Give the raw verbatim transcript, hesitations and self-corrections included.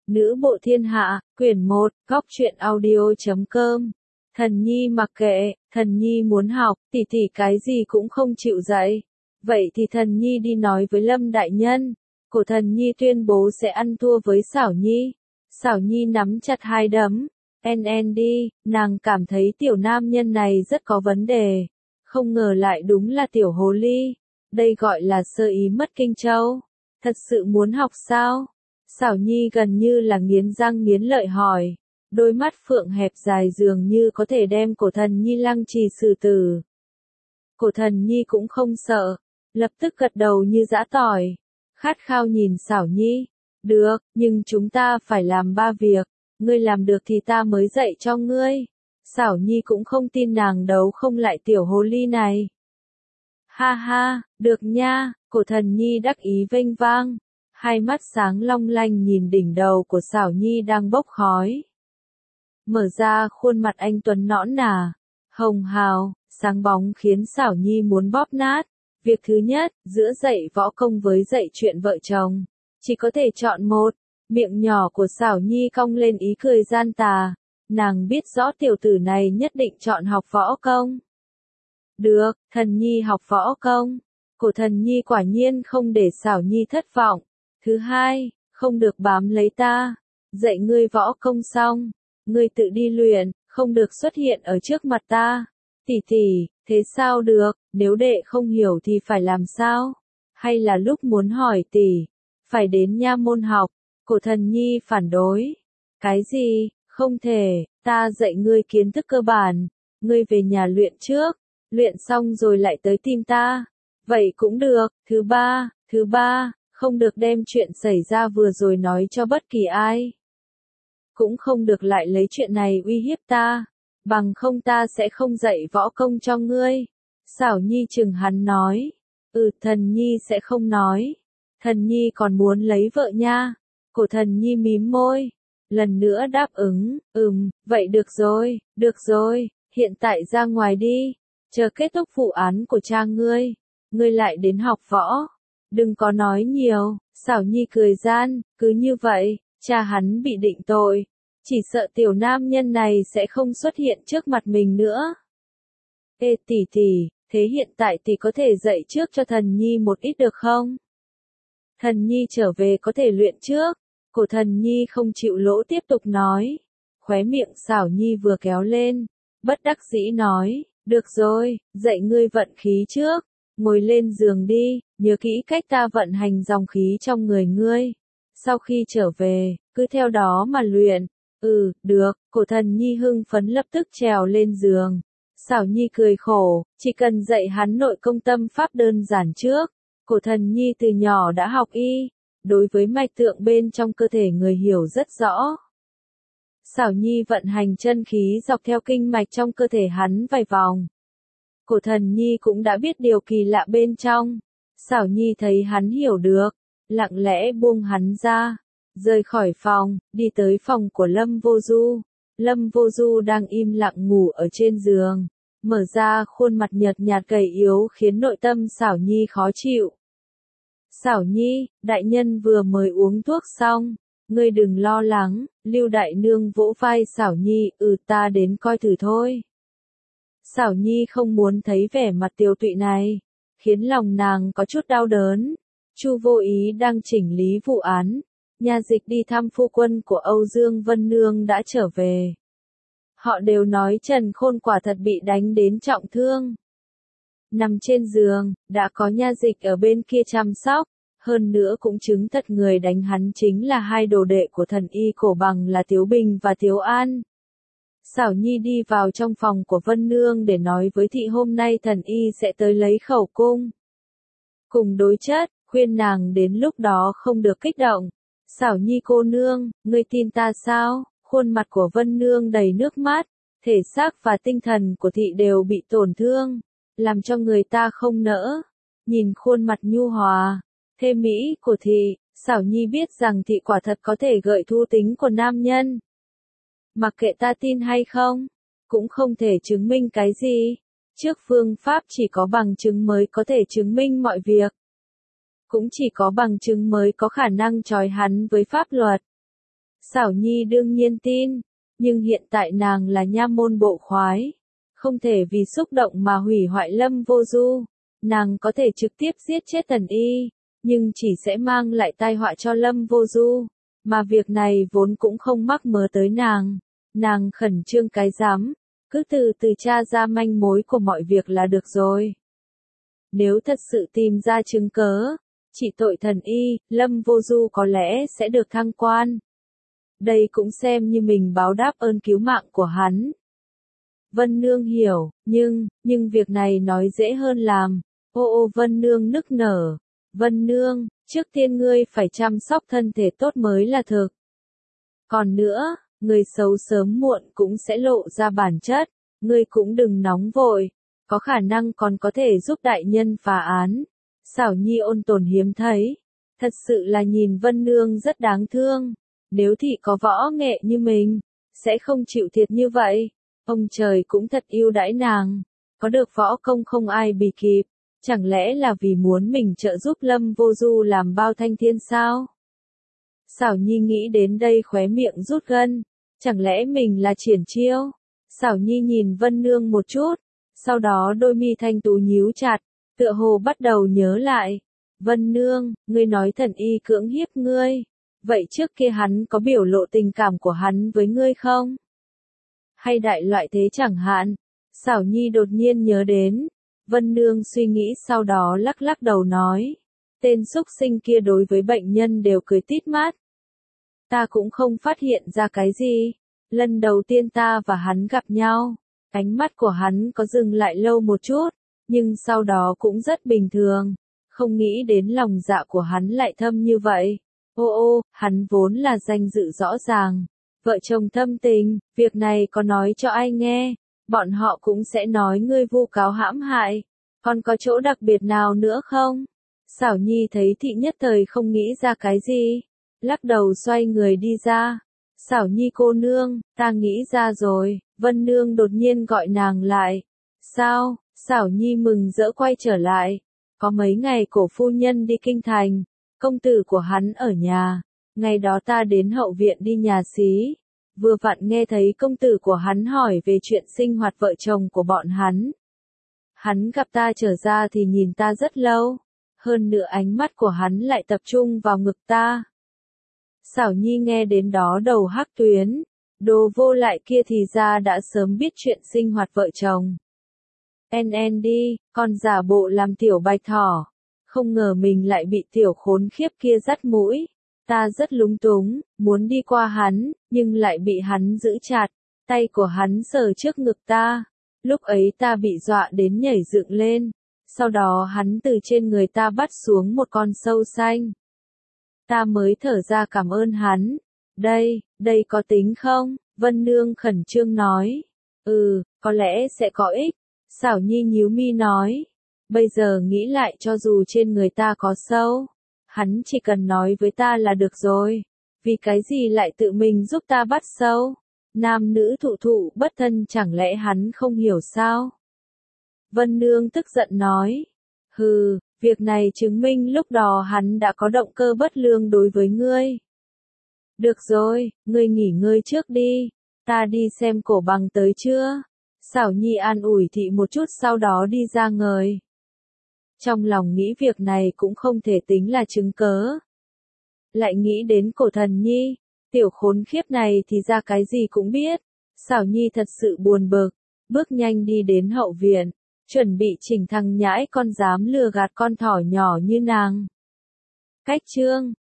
Nữ bộ thiên hạ, quyển một, góc truyện audio chấm com. Thần Nhi mặc kệ, Thần Nhi muốn học, tỷ tỷ cái gì cũng không chịu dạy. Vậy thì Thần Nhi đi nói với Lâm đại nhân. Cổ Thần Nhi tuyên bố sẽ ăn thua với Xảo Nhi. Xảo Nhi nắm chặt hai đấm. En en đi, nàng cảm thấy tiểu nam nhân này rất có vấn đề. Không ngờ lại đúng là tiểu hồ ly. Đây gọi là sơ ý mất kinh châu. Thật sự muốn học sao? Xảo Nhi gần như là nghiến răng nghiến lợi hỏi. Đôi mắt phượng hẹp dài dường như có thể đem Cổ Thần Nhi lăng trì xử tử. Cổ Thần Nhi cũng không sợ. Lập tức gật đầu như giã tỏi. Khát khao nhìn Xảo Nhi. Được, nhưng chúng ta phải làm ba việc. Ngươi làm được thì ta mới dạy cho ngươi. Xảo Nhi cũng không tin nàng đấu không lại tiểu hồ ly này. Ha ha, được nha, Cổ Thần Nhi đắc ý vênh vang. Hai mắt sáng long lanh nhìn đỉnh đầu của Xảo Nhi đang bốc khói. Mở ra khuôn mặt anh tuấn nõn nà, hồng hào, sáng bóng khiến Xảo Nhi muốn bóp nát. Việc thứ nhất, giữa dạy võ công với dạy chuyện vợ chồng, chỉ có thể chọn một. Miệng nhỏ của Xảo Nhi cong lên ý cười gian tà. Nàng biết rõ tiểu tử này nhất định chọn học võ công. Được, Thần Nhi học võ công. Cổ Thần Nhi quả nhiên không để Xảo Nhi thất vọng. Thứ hai, không được bám lấy ta. Dạy ngươi võ công xong, ngươi tự đi luyện, không được xuất hiện ở trước mặt ta. Tỷ tỷ, thế sao được, nếu đệ không hiểu thì phải làm sao? Hay là lúc muốn hỏi tỷ, phải đến nha môn học? Cổ Thần Nhi phản đối. Cái gì, không thể, ta dạy ngươi kiến thức cơ bản. Ngươi về nhà luyện trước, luyện xong rồi lại tới tìm ta. Vậy cũng được. Thứ ba, thứ ba, không được đem chuyện xảy ra vừa rồi nói cho bất kỳ ai. Cũng không được lại lấy chuyện này uy hiếp ta. Bằng không ta sẽ không dạy võ công cho ngươi. Xảo Nhi chừng hắn nói. Ừ, Thần Nhi sẽ không nói. Thần Nhi còn muốn lấy vợ nha. Cổ Thần Nhi mím môi. Lần nữa đáp ứng. Ừm, vậy được rồi, được rồi. Hiện tại ra ngoài đi. Chờ kết thúc vụ án của cha ngươi. Ngươi lại đến học võ. Đừng có nói nhiều. Xảo Nhi cười gian. Cứ như vậy, cha hắn bị định tội. Chỉ sợ tiểu nam nhân này sẽ không xuất hiện trước mặt mình nữa. Ê tỷ tỷ, thế hiện tại tỷ có thể dạy trước cho Thần Nhi một ít được không? Thần Nhi trở về có thể luyện trước. Cổ Thần Nhi không chịu lỗ tiếp tục nói. Khóe miệng Xảo Nhi vừa kéo lên. Bất đắc dĩ nói. Được rồi, dạy ngươi vận khí trước. Ngồi lên giường đi, nhớ kỹ cách ta vận hành dòng khí trong người ngươi. Sau khi trở về, cứ theo đó mà luyện. Ừ, được, Cổ Thần Nhi hưng phấn lập tức trèo lên giường. Xảo Nhi cười khổ, chỉ cần dạy hắn nội công tâm pháp đơn giản trước. Cổ Thần Nhi từ nhỏ đã học y, đối với mạch tượng bên trong cơ thể người hiểu rất rõ. Xảo Nhi vận hành chân khí dọc theo kinh mạch trong cơ thể hắn vài vòng. Cổ Thần Nhi cũng đã biết điều kỳ lạ bên trong. Xảo Nhi thấy hắn hiểu được, lặng lẽ buông hắn ra, rời khỏi phòng, đi tới phòng của Lâm Vô Du. Lâm Vô Du đang im lặng ngủ ở trên giường, mở ra khuôn mặt nhợt nhạt gầy yếu khiến nội tâm Xảo Nhi khó chịu. Xảo Nhi, đại nhân vừa mới uống thuốc xong, ngươi đừng lo lắng. Lưu đại nương vỗ vai Xảo Nhi, ừ ta đến coi thử thôi. Xảo Nhi không muốn thấy vẻ mặt tiều tụy này, khiến lòng nàng có chút đau đớn. Chu Vô Ý đang chỉnh lý vụ án. Nha dịch đi thăm phu quân của Âu Dương Vân Nương đã trở về. Họ đều nói Trần Khôn quả thật bị đánh đến trọng thương. Nằm trên giường, đã có nha dịch ở bên kia chăm sóc. Hơn nữa cũng chứng thật người đánh hắn chính là hai đồ đệ của thần y Cổ Bằng là Tiếu Bình và Tiếu An. Xảo Nhi đi vào trong phòng của Vân Nương để nói với thị hôm nay thần y sẽ tới lấy khẩu cung. Cùng đối chất, khuyên nàng đến lúc đó không được kích động. Xảo Nhi cô nương, ngươi tin ta sao? Khuôn mặt của Vân Nương đầy nước mắt, thể xác và tinh thần của thị đều bị tổn thương, làm cho người ta không nỡ. Nhìn khuôn mặt nhu hòa, thê mỹ của thị, Xảo Nhi biết rằng thị quả thật có thể gợi thu tính của nam nhân. Mặc kệ ta tin hay không, cũng không thể chứng minh cái gì. Trước phương pháp chỉ có bằng chứng mới có thể chứng minh mọi việc. Cũng chỉ có bằng chứng mới có khả năng trói hắn với pháp luật. Xảo Nhi đương nhiên tin, nhưng hiện tại nàng là nha môn bộ khoái, không thể vì xúc động mà hủy hoại Lâm Vô Du. Nàng có thể trực tiếp giết chết Tần Y, nhưng chỉ sẽ mang lại tai họa cho Lâm Vô Du, mà việc này vốn cũng không mắc mớ tới nàng. Nàng khẩn trương cái rắm, cứ từ từ tra ra manh mối của mọi việc là được rồi. Nếu thật sự tìm ra chứng cớ, chỉ tội Thần Y, Lâm Vô Du có lẽ sẽ được thăng quan. Đây cũng xem như mình báo đáp ơn cứu mạng của hắn. Vân Nương hiểu, nhưng, nhưng việc này nói dễ hơn làm. Ô ô Vân Nương nức nở. Vân Nương, trước tiên ngươi phải chăm sóc thân thể tốt mới là thực. Còn nữa, người xấu sớm muộn cũng sẽ lộ ra bản chất, ngươi cũng đừng nóng vội, có khả năng còn có thể giúp đại nhân phá án. Xảo Nhi ôn tồn hiếm thấy, thật sự là nhìn Vân Nương rất đáng thương, nếu thị có võ nghệ như mình, sẽ không chịu thiệt như vậy. Ông trời cũng thật yêu đãi nàng, có được võ công không ai bì kịp, chẳng lẽ là vì muốn mình trợ giúp Lâm Vô Du làm bao thanh thiên sao? Xảo Nhi nghĩ đến đây khóe miệng rút gân, chẳng lẽ mình là triển chiêu? Xảo Nhi nhìn Vân Nương một chút, sau đó đôi mi thanh tú nhíu chặt, tựa hồ bắt đầu nhớ lại. Vân Nương, ngươi nói Thần Y cưỡng hiếp ngươi, vậy trước kia hắn có biểu lộ tình cảm của hắn với ngươi không? Hay đại loại thế chẳng hạn? Xảo Nhi đột nhiên nhớ đến. Vân Nương suy nghĩ sau đó lắc lắc đầu nói. Tên xúc sinh kia đối với bệnh nhân đều cười tít mắt. Ta cũng không phát hiện ra cái gì. Lần đầu tiên ta và hắn gặp nhau, ánh mắt của hắn có dừng lại lâu một chút, nhưng sau đó cũng rất bình thường. Không nghĩ đến lòng dạ của hắn lại thâm như vậy. Ô ô, hắn vốn là danh dự rõ ràng. Vợ chồng thâm tình, việc này có nói cho ai nghe, bọn họ cũng sẽ nói ngươi vu cáo hãm hại. Còn có chỗ đặc biệt nào nữa không? Xảo Nhi thấy thị nhất thời không nghĩ ra cái gì, lắc đầu xoay người đi ra. Xảo Nhi cô nương, ta nghĩ ra rồi. Vân Nương đột nhiên gọi nàng lại. Sao? Xảo Nhi mừng rỡ quay trở lại. Có mấy ngày cổ phu nhân đi kinh thành, công tử của hắn ở nhà. Ngày đó ta đến hậu viện đi nhà xí, vừa vặn nghe thấy công tử của hắn hỏi về chuyện sinh hoạt vợ chồng của bọn hắn. Hắn gặp ta trở ra thì nhìn ta rất lâu, hơn nữa ánh mắt của hắn lại tập trung vào ngực ta. Xảo Nhi nghe đến đó đầu hắc tuyến, đồ vô lại kia thì ra đã sớm biết chuyện sinh hoạt vợ chồng. En en đi, con giả bộ làm tiểu bạch thỏ, không ngờ mình lại bị tiểu khốn khiếp kia dắt mũi. Ta rất lúng túng, muốn đi qua hắn, nhưng lại bị hắn giữ chặt, tay của hắn sờ trước ngực ta. Lúc ấy ta bị dọa đến nhảy dựng lên, sau đó hắn từ trên người ta bắt xuống một con sâu xanh. Ta mới thở ra cảm ơn hắn. Đây, đây có tính không? Vân Nương khẩn trương nói. Ừ, có lẽ sẽ có ích. Xảo Nhi nhíu mi nói. Bây giờ nghĩ lại cho dù trên người ta có sâu, hắn chỉ cần nói với ta là được rồi. Vì cái gì lại tự mình giúp ta bắt sâu? Nam nữ thụ thụ bất thân chẳng lẽ hắn không hiểu sao? Vân Nương tức giận nói. Hừ, việc này chứng minh lúc đó hắn đã có động cơ bất lương đối với ngươi. Được rồi, ngươi nghỉ ngơi trước đi. Ta đi xem cổ bằng tới chưa? Xảo Nhi an ủi thị một chút sau đó đi ra ngời. Trong lòng nghĩ việc này cũng không thể tính là chứng cớ. Lại nghĩ đến cổ Thần Nhi, tiểu khốn khiếp này thì ra cái gì cũng biết. Xảo Nhi thật sự buồn bực, bước nhanh đi đến hậu viện, chuẩn bị chỉnh thằng nhãi con dám lừa gạt con thỏ nhỏ như nàng. Cách chương